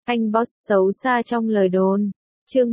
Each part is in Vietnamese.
Anh boss xấu xa trong lời đồn. Chương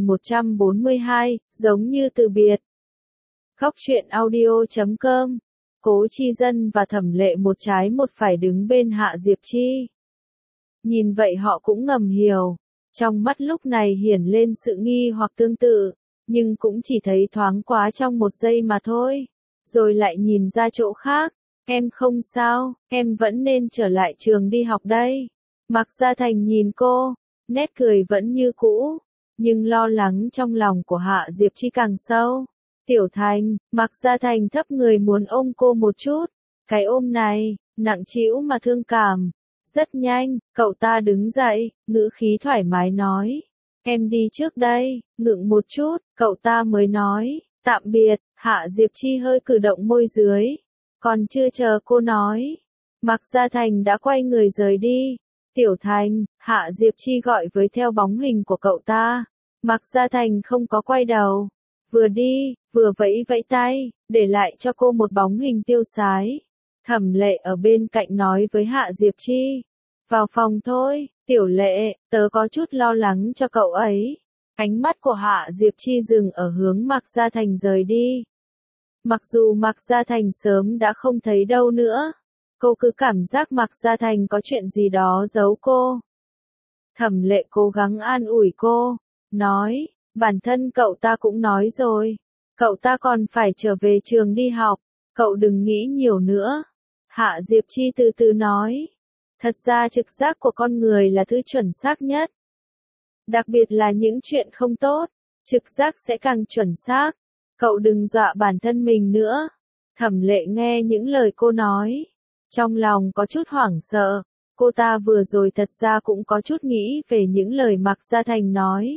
1142, giống như từ biệt. Góc truyện audio.com. Cố Chi Dân và Thẩm Lệ một trái một phải đứng bên Hạ Diệp Chi. Nhìn vậy họ cũng ngầm hiểu. Trong mắt lúc này hiển lên sự nghi hoặc tương tự, nhưng cũng chỉ thấy thoáng quá trong một giây mà thôi. Rồi lại nhìn ra chỗ khác. Em không sao, em vẫn nên trở lại trường đi học đây. Mạc Gia Thành nhìn cô, nét cười vẫn như cũ, nhưng lo lắng trong lòng của Hạ Diệp Chi càng sâu. Tiểu Thành, Mạc Gia Thành thấp người muốn ôm cô một chút. Cái ôm này, nặng trĩu mà thương cảm. Rất nhanh, cậu ta đứng dậy, ngữ khí thoải mái nói. Em đi trước đây, ngượng một chút, cậu ta mới nói. Tạm biệt, Hạ Diệp Chi hơi cử động môi dưới. Còn chưa chờ cô nói, Mạc Gia Thành đã quay người rời đi. Tiểu Thành, Hạ Diệp Chi gọi với theo bóng hình của cậu ta. Mạc Gia Thành không có quay đầu. Vừa đi, vừa vẫy vẫy tay, để lại cho cô một bóng hình tiêu sái. Thẩm Lệ ở bên cạnh nói với Hạ Diệp Chi. Vào phòng thôi, Tiểu Lệ, tớ có chút lo lắng cho cậu ấy. Ánh mắt của Hạ Diệp Chi dừng ở hướng Mạc Gia Thành rời đi. Mặc dù Mạc Gia Thành sớm đã không thấy đâu nữa, cô cứ cảm giác Mạc Gia Thành có chuyện gì đó giấu cô. Thẩm Lệ cố gắng an ủi cô, nói, bản thân cậu ta cũng nói rồi, cậu ta còn phải trở về trường đi học, cậu đừng nghĩ nhiều nữa. Hạ Diệp Chi từ từ nói, thật ra trực giác của con người là thứ chuẩn xác nhất. Đặc biệt là những chuyện không tốt, trực giác sẽ càng chuẩn xác. Cậu đừng dọa bản thân mình nữa. Thẩm Lệ nghe những lời cô nói, trong lòng có chút hoảng sợ. Cô ta vừa rồi thật ra cũng có chút nghĩ về những lời Mạc Gia Thành nói.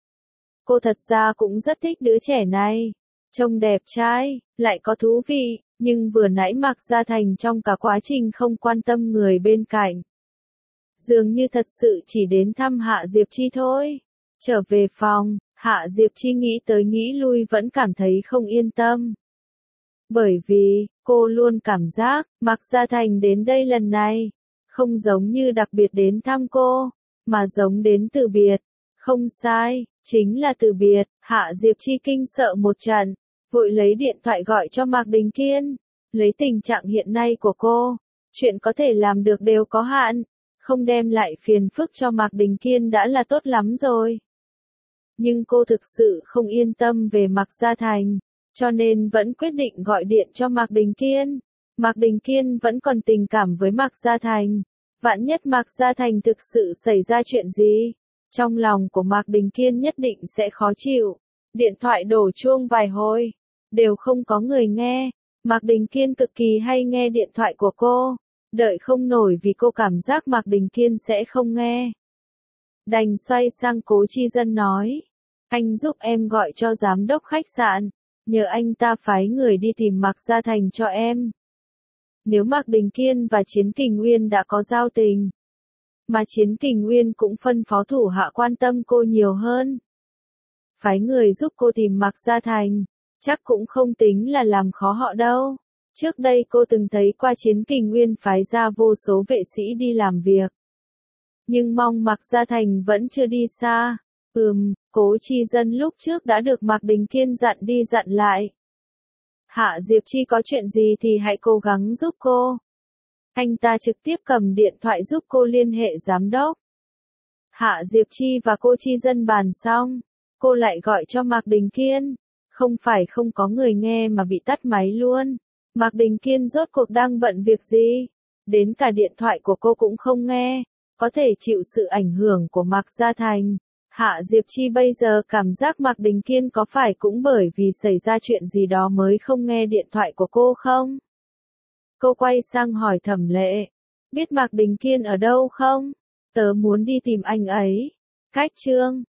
Cô thật ra cũng rất thích đứa trẻ này. Trông đẹp trai, lại có thú vị, nhưng vừa nãy Mạc Gia Thành trong cả quá trình không quan tâm người bên cạnh. Dường như thật sự chỉ đến thăm Hạ Diệp Chi thôi. Trở về phòng, Hạ Diệp Chi nghĩ tới nghĩ lui vẫn cảm thấy không yên tâm. Bởi vì, cô luôn cảm giác, Mạc Gia Thành đến đây lần này, không giống như đặc biệt đến thăm cô, mà giống đến từ biệt. Không sai, chính là từ biệt. Hạ Diệp Chi kinh sợ một trận, vội lấy điện thoại gọi cho Mạc Đình Kiên. Lấy tình trạng hiện nay của cô, chuyện có thể làm được đều có hạn, không đem lại phiền phức cho Mạc Đình Kiên đã là tốt lắm rồi. Nhưng cô thực sự không yên tâm về Mạc Gia Thành, cho nên vẫn quyết định gọi điện cho Mạc Đình Kiên. Mạc Đình Kiên vẫn còn tình cảm với Mạc Gia Thành. Vạn nhất Mạc Gia Thành thực sự xảy ra chuyện gì, trong lòng của Mạc Đình Kiên nhất định sẽ khó chịu. Điện thoại đổ chuông vài hồi, đều không có người nghe. Mạc Đình Kiên cực kỳ hay nghe điện thoại của cô, đợi không nổi vì cô cảm giác Mạc Đình Kiên sẽ không nghe. Đành xoay sang Cố Chi Dân nói, anh giúp em gọi cho giám đốc khách sạn, nhờ anh ta phái người đi tìm Mạc Gia Thành cho em. Nếu Mạc Đình Kiên và Chiến Kình Uyên đã có giao tình, mà Chiến Kình Uyên cũng phân phó thủ hạ quan tâm cô nhiều hơn, phái người giúp cô tìm Mạc Gia Thành, chắc cũng không tính là làm khó họ đâu. Trước đây cô từng thấy qua Chiến Kình Uyên phái ra vô số vệ sĩ đi làm việc. Nhưng mong Mạc Gia Thành vẫn chưa đi xa. Cố Chi Dân lúc trước đã được Mạc Đình Kiên dặn đi dặn lại. Hạ Diệp Chi có chuyện gì thì hãy cố gắng giúp cô. Anh ta trực tiếp cầm điện thoại giúp cô liên hệ giám đốc. Hạ Diệp Chi và cô Chi Dân bàn xong, cô lại gọi cho Mạc Đình Kiên. Không phải không có người nghe mà bị tắt máy luôn. Mạc Đình Kiên rốt cuộc đang bận việc gì? Đến cả điện thoại của cô cũng không nghe. Có thể chịu sự ảnh hưởng của Mạc Gia Thành. Hạ Diệp Chi bây giờ cảm giác Mạc Đình Kiên có phải cũng bởi vì xảy ra chuyện gì đó mới không nghe điện thoại của cô không? Cô quay sang hỏi Thẩm Lệ. Biết Mạc Đình Kiên ở đâu không? Tớ muốn đi tìm anh ấy. Cách chương